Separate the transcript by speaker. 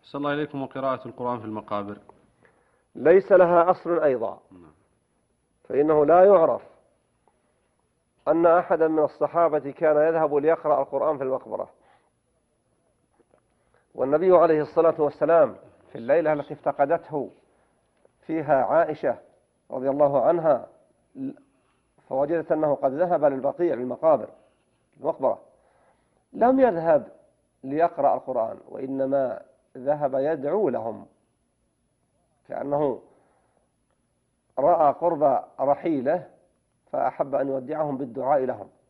Speaker 1: صلى الله عليكم. وقراءة القرآن في المقابر
Speaker 2: ليس لها أصل أيضا، فإنه لا يعرف أن أحدا من الصحابة كان يذهب ليقرأ القرآن في المقبرة. والنبي عليه الصلاة والسلام في الليلة التي افتقدته فيها عائشة رضي الله عنها، فوجدت أنه قد ذهب للبقيع للمقابر المقبرة، لم يذهب ليقرأ القرآن، وإنما ذهب يدعو لهم، كأنه رأى قرب رحيله فأحب أن يودعهم بالدعاء لهم.